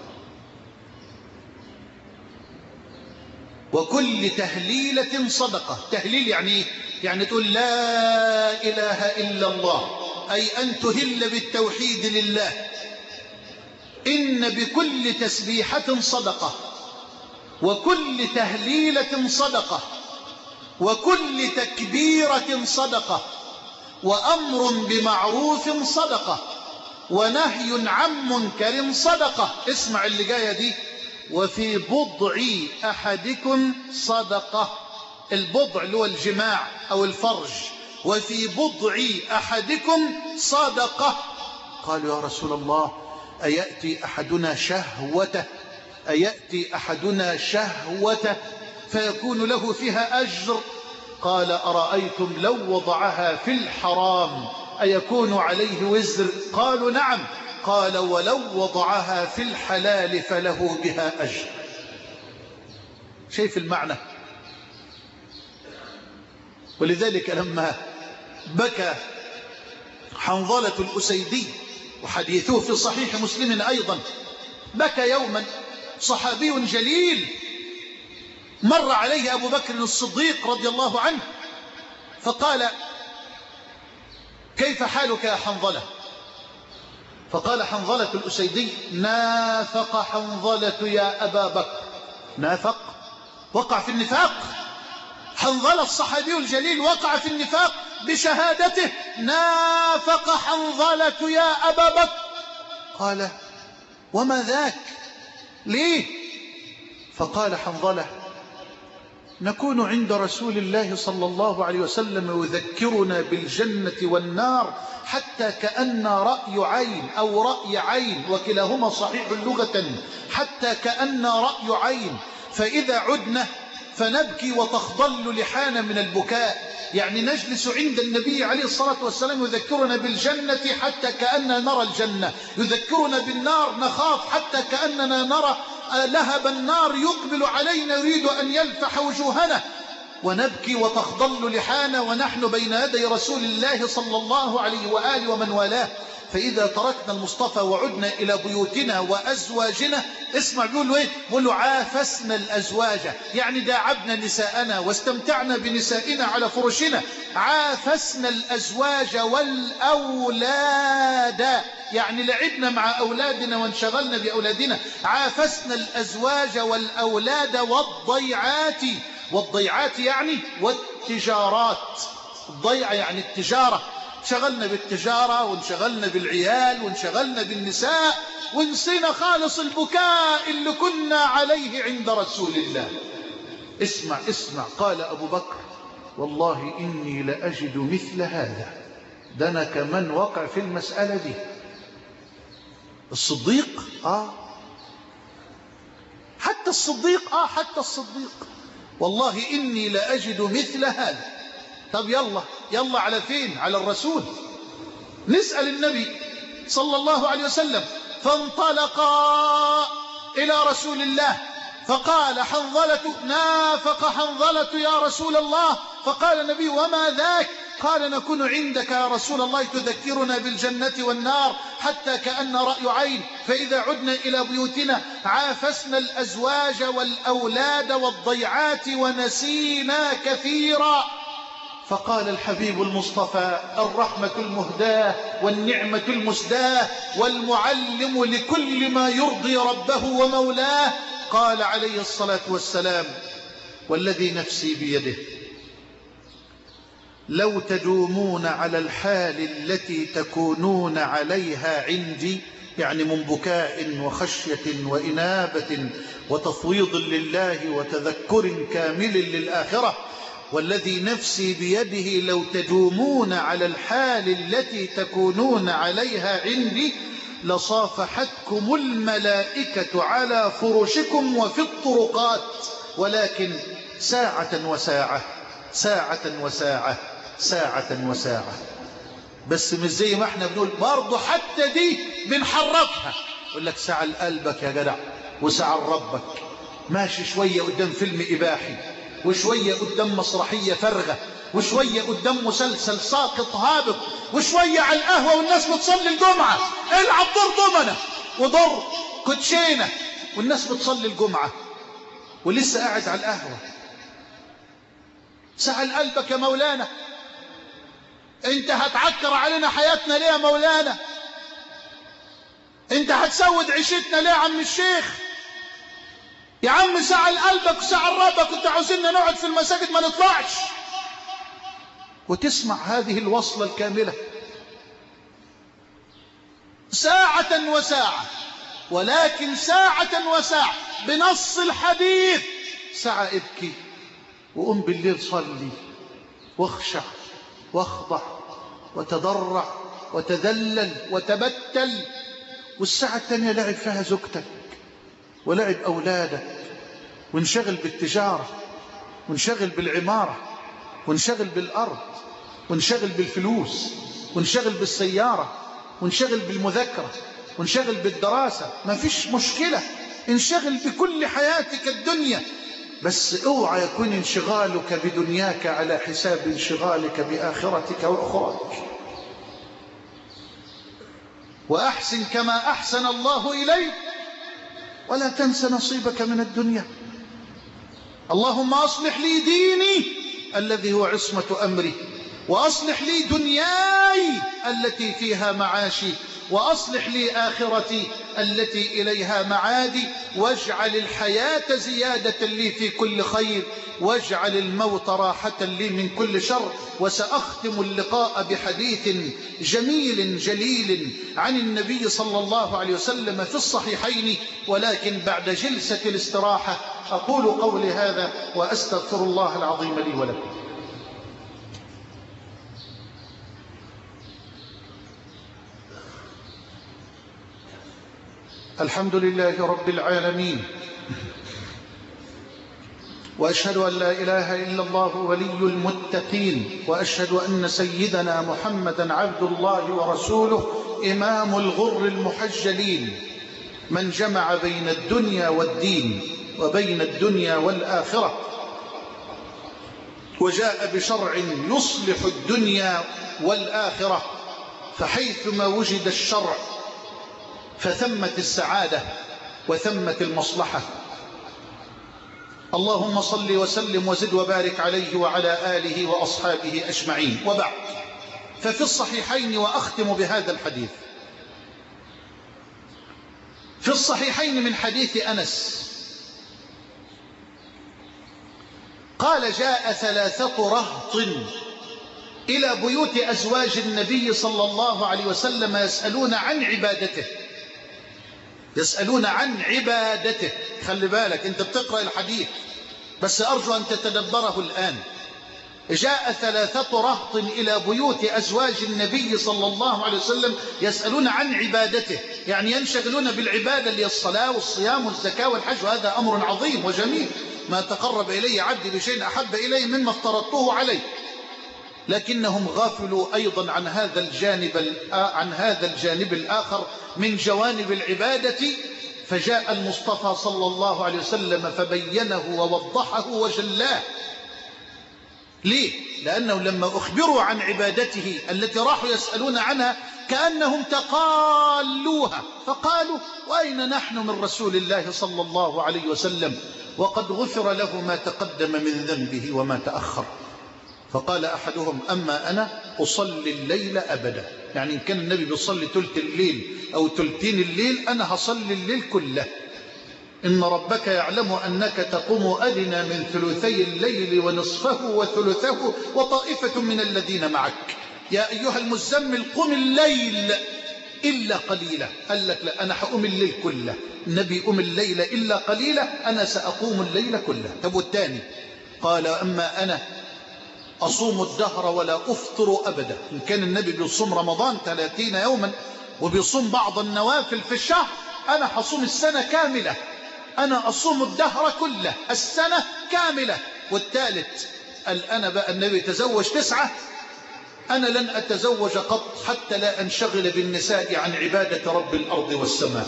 وكل تهليلة صدقة. تهليل يعني إيه؟ يعني تقول لا إله إلا الله أي أن تهل بالتوحيد لله. إن بكل تسبيحة صدقة، وكل تهليلة صدقة، وكل تكبيرة صدقة، وأمر بمعروف صدقة، ونهي عن منكر صدقة. اسمع اللي جاية دي: وفي بضع أحدكم صدقة. البضع اللي هو الجماع أو الفرج. وفي بضع أحدكم صدقة. قالوا يا رسول الله أيأتي أحدنا شهوته، أيأتي أحدنا شهوته فيكون له فيها أجر؟ قال أرأيتم لو وضعها في الحرام أيكون عليه وزر؟ قالوا نعم. قال ولو وضعها في الحلال فله بها أجر. شايف المعنى؟ ولذلك لما بكى حنظلة الأسيدي، وحديثه في صحيح مسلم أيضا، بكى يوما صحابي جليل مر عليه أبو بكر الصديق رضي الله عنه فقال: كيف حالك يا حنظلة؟ فقال حنظلة الأسيدي: نافق حنظلة يا أبا بكر. نافق، وقع في النفاق. حنظلة الصحابي الجليل وقع في النفاق بشهادته: نافق حنظلة يا أبا بكر. قال: وما ذاك؟ ليه؟ فقال حنظلة: نكون عند رسول الله صلى الله عليه وسلم يذكرنا بالجنة والنار حتى كأن رأي عين أو رأي عين، وكلاهما صحيح لغة، حتى كأن رأي عين، فإذا عدنا فنبكي وتخضل لحانا من البكاء. يعني نجلس عند النبي عليه الصلاة والسلام يذكرنا بالجنة حتى كأننا نرى الجنة، يذكرنا بالنار نخاف حتى كأننا نرى لهب النار يقبل علينا يريد أن يلفح وجوهنا، ونبكي وتخضل لحانا ونحن بين يدي رسول الله صلى الله عليه وآله ومن والاه. فإذا تركنا المصطفى وعدنا إلى بيوتنا وأزواجنا، اسمع بيقولوا إيه؟ بيقولوا عافسنا الأزواج، يعني داعبنا نساءنا واستمتعنا بنسائنا على فرشنا. عافسنا الأزواج والأولاد، يعني لعبنا مع أولادنا وانشغلنا بأولادنا. عافسنا الأزواج والأولاد والضيعات. والضيعات يعني والتجارات. الضيعة يعني التجارة، انشغلنا بالتجارة وانشغلنا بالعيال وانشغلنا بالنساء ونسينا خالص البكاء اللي كنا عليه عند رسول الله. اسمع اسمع، قال أبو بكر: والله إني لأجد مثل هذا. ده أنا كمان وقع في المسألة دي. الصديق حتى الصديق حتى الصديق: والله إني لأجد مثل هذا. طب يلا على فين؟ على الرسول. نسأل النبي صلى الله عليه وسلم. فانطلقا إلى رسول الله فقال حنظلة: نافق حنظلة يا رسول الله. فقال النبي: وما ذاك؟ قال: نكون عندك يا رسول الله تذكرنا بالجنة والنار حتى كأن رأي عين، فإذا عدنا إلى بيوتنا عافسنا الأزواج والأولاد والضيعات ونسينا كثيرا. فقال الحبيب المصطفى الرحمة المهداة والنعمة المسداة والمعلم لكل ما يرضي ربه ومولاه، قال عليه الصلاة والسلام: والذي نفسي بيده لو تدومون على الحال التي تكونون عليها عندي، يعني من بكاء وخشية وإنابة وتفويض لله وتذكر كامل للآخرة، والذي نفسي بيده لو تدومون على الحال التي تكونون عليها عندي لصافحتكم الملائكة على فرشكم وفي الطرقات، ولكن ساعة وساعة، ساعة وساعة، ساعة وساعة. بس مش زي ما احنا بنقول برضو، حتى دي بنحرفها. يقول لك ساعة لقلبك يا جدع وساعة لربك. ماشي شوية قدام فيلم إباحي، وشوية قدام مسرحية فارغة، وشوية قدام مسلسل ساقط هابط، وشوية على القهوة والناس بتصلي الجمعة، العب دور ضمنة ودور كوتشينة والناس بتصلي الجمعة ولسه قاعد على القهوة. ساعة لقلبك يا مولانا. انت هتعكر علينا حياتنا ليه يا مولانا؟ انت هتسود عيشتنا ليه يا عم الشيخ؟ يا عم ساعة لقلبك وساعة لربك، كنت عاوزيننا نقعد في المساجد ما نطلعش. وتسمع هذه الوصلة الكاملة ساعة وساعة، ولكن ساعة وساعة بنص الحديث. ساعة ابكي وقم بالليل صلي واخشع واخضع وتضرع وتذلل وتبتل، والساعة الثانية لعب فيها زوجتك ولعب أولادك، وانشغل بالتجارة وانشغل بالعمارة وانشغل بالأرض وانشغل بالفلوس وانشغل بالسيارة وانشغل بالمذاكرة وانشغل بالدراسة. ما فيش مشكلة، انشغل بكل حياتك الدنيا، بس اوعى يكون انشغالك بدنياك على حساب انشغالك بآخرتك وأخراك. وأحسن كما أحسن الله إليك ولا تنس نصيبك من الدنيا. اللهم أصلح لي ديني الذي هو عصمة أمري، وأصلح لي دنياي التي فيها معاشي، وأصلح لي آخرتي التي إليها معادي، واجعل الحياة زيادة لي في كل خير، واجعل الموت راحة لي من كل شر. وسأختم اللقاء بحديث جميل جليل عن النبي صلى الله عليه وسلم في الصحيحين، ولكن بعد جلسة الاستراحة. أقول قولي هذا وأستغفر الله العظيم لي ولكم. الحمد لله رب العالمين، وأشهد أن لا إله إلا الله ولي المتقين، وأشهد أن سيدنا محمدا عبد الله ورسوله إمام الغر المحجلين، من جمع بين الدنيا والدين وبين الدنيا والآخرة، وجاء بشرع يصلح الدنيا والآخرة، فحيثما وجد الشرع فثمة السعادة وثمة المصلحة. اللهم صل وسلم وزد وبارك عليه وعلى آله وأصحابه أجمعين، وبعد. ففي الصحيحين، وأختم بهذا الحديث، في الصحيحين من حديث أنس قال: جاء 3 رهط إلى بيوت أزواج النبي صلى الله عليه وسلم يسألون عن عبادته، يسألون عن عبادته. خلي بالك أنت بتقرأ الحديث، بس أرجو أن تتدبره الآن. جاء 3 رهط إلى بيوت أزواج النبي صلى الله عليه وسلم يسألون عن عبادته، يعني ينشغلون بالعبادة اللي هي الصلاة والصيام والزكاة والحج، وهذا أمر عظيم وجميل، ما تقرب إلي عبدي بشيء أحب إلي مما افترضته عليه، لكنهم غافلوا أيضا عن هذا الجانب الآخر من جوانب العبادة. فجاء المصطفى صلى الله عليه وسلم فبينه ووضحه وجلاه. ليه؟ لأنه لما أخبروا عن عبادته التي راحوا يسألون عنها كأنهم تقالوها، فقالوا: وأين نحن من رسول الله صلى الله عليه وسلم وقد غفر له ما تقدم من ذنبه وما تأخر؟ فقال أحدهم: أما أنا أصلي الليل أبدا، يعني إن كان النبي بيصلي ثلث الليل أو ثلثين الليل، أنا هصلي الليل كله. إن ربك يعلم أنك تقوم أدنى من ثلثي الليل ونصفه وثلثه وطائفة من الذين معك، يا أيها المزمل قم الليل إلا قليلا. قال لك: لا، أنا هقوم الليل كله. النبي قم الليل إلا قليلا، أنا سأقوم الليل كله. طب والثاني؟ قال: أما أنا أصوم الدهر ولا أفطر أبدا. إن كان النبي بيصوم رمضان 30 يوما وبيصوم بعض النوافل في الشهر، أنا حصوم السنة كاملة، أنا أصوم الدهر كله السنة كاملة. والثالث قال: أنا بقى النبي تزوج 9، أنا لن أتزوج قط حتى لا أنشغل بالنساء عن عبادة رب الأرض والسماء.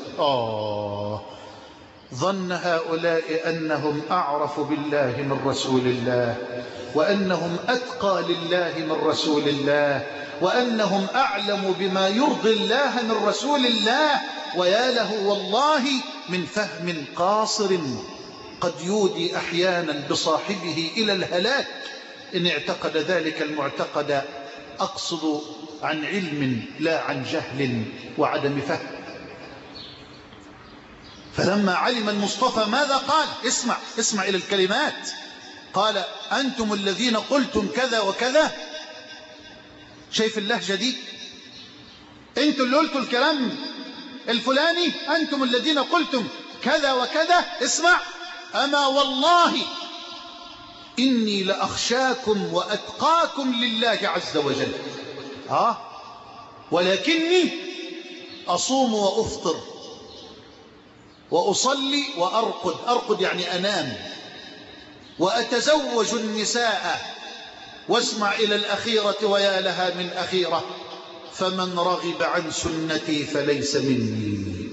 ظن هؤلاء أنهم أعرف بالله من رسول الله، وأنهم أتقى لله من رسول الله، وأنهم أعلم بما يرضي الله من رسول الله. ويا له والله من فهم قاصر قد يودي أحيانا بصاحبه إلى الهلاك إن اعتقد ذلك المعتقد أقصد عن علم لا عن جهل وعدم فهم. فلما علم المصطفى ماذا قال؟ اسمع إلى الكلمات. قال أنتم الذين قلتم كذا وكذا. شايف اللهجة دي؟ أنتم اللي قلتوا الكلام الفلاني، أنتم الذين قلتم كذا وكذا. اسمع، أما والله إني لأخشاكم وأتقاكم لله عز وجل، ولكني أصوم وأفطر وأصلي وأرقد. أرقد يعني أنام. وأتزوج النساء. واسمع إلى الأخيرة ويا لها من أخيرة، فمن رغب عن سنتي فليس مني.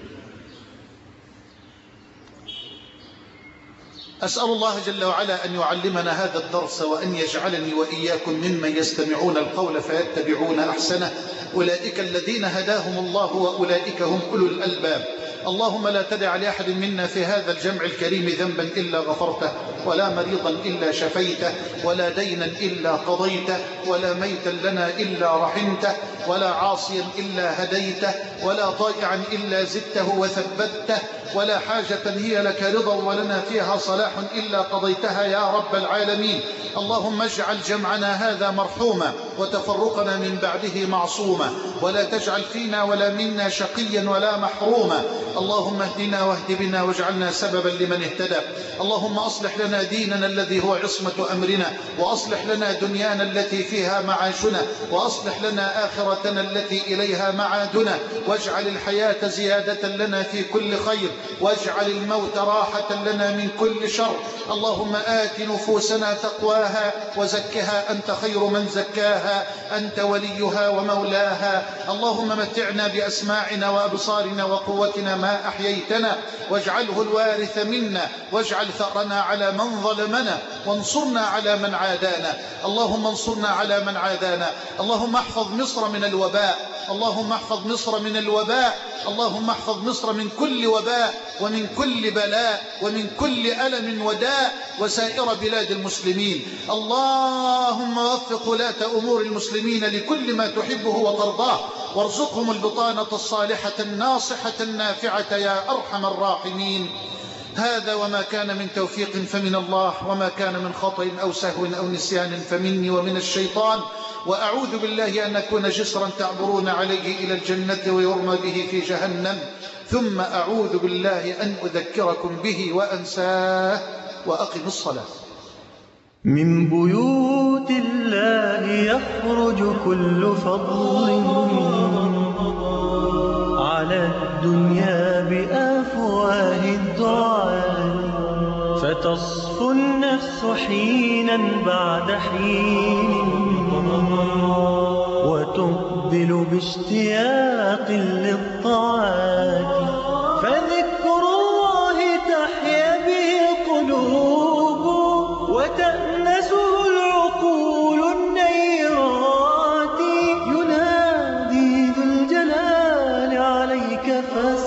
أسأل الله جل وعلا أن يعلمنا هذا الدرس، وأن يجعلني وإياكم ممن يستمعون القول فيتبعون أحسنه. أولئك الذين هداهم الله وأولئك هم أولو الألباب. اللهم لا تدع لأحد منا في هذا الجمع الكريم ذنبا إلا غفرته، ولا مريضا إلا شفيته، ولا دينا إلا قضيته، ولا ميتا لنا إلا رحمته، ولا عاصيا إلا هديته، ولا طائعا إلا زدته وثبته، ولا حاجة هي لك رضا ولنا فيها صلاح إلا قضيتها يا رب العالمين. اللهم اجعل جمعنا هذا مرحوما، وتفرقنا من بعده معصوما، ولا تجعل فينا ولا منا شقيا ولا محروما. اللهم اهدنا واهد بنا واجعلنا سببا لمن اهتدى. اللهم أصلح لنا ديننا الذي هو عصمة أمرنا، وأصلح لنا دنيانا التي فيها معاشنا، وأصلح لنا آخرتنا التي إليها معادنا، واجعل الحياة زيادة لنا في كل خير، واجعل الموت راحة لنا من كل شر. اللهم آت نفوسنا تقواها وزكها أنت خير من زكاها، أنت وليها ومولاها. اللهم متعنا بأسماعنا وأبصارنا وقوتنا ما أحييتنا، واجعله الوارث منا، واجعل ثأرنا على من ظلمنا، وانصرنا على من عادانا. اللهم انصرنا على من عادانا. اللهم احفظ مصر من الوباء، اللهم احفظ مصر من الوباء، اللهم احفظ مصر من كل وباء ومن كل بلاء ومن كل ألم وداء، وسائر بلاد المسلمين. اللهم وفق ولاة أمور المسلمين لكل ما تحبه وترضاه، وارزقهم البطانة الصالحة الناصحة النافعة يا أرحم الراحمين. هذا وما كان من توفيق فمن الله، وما كان من خطأ أو سهو أو نسيان فمني ومن الشيطان. وأعوذ بالله أن أكون جسرا تعبرون عليه إلى الجنة ويرمى به في جهنم، ثم أعوذ بالله أن أذكركم به وأنساه. وأقم الصلاة. من بيوت الله يخرج كل فضل، على الدنيا بأفواه الدعاء، فتصفو النفس حينا بعد حين، وتقبل باشتياق للطاعات، فذكر الله تحيا به القلوب، وتأنسه العقول النيرات. ينادي ذو الجلال عليك فاسأل،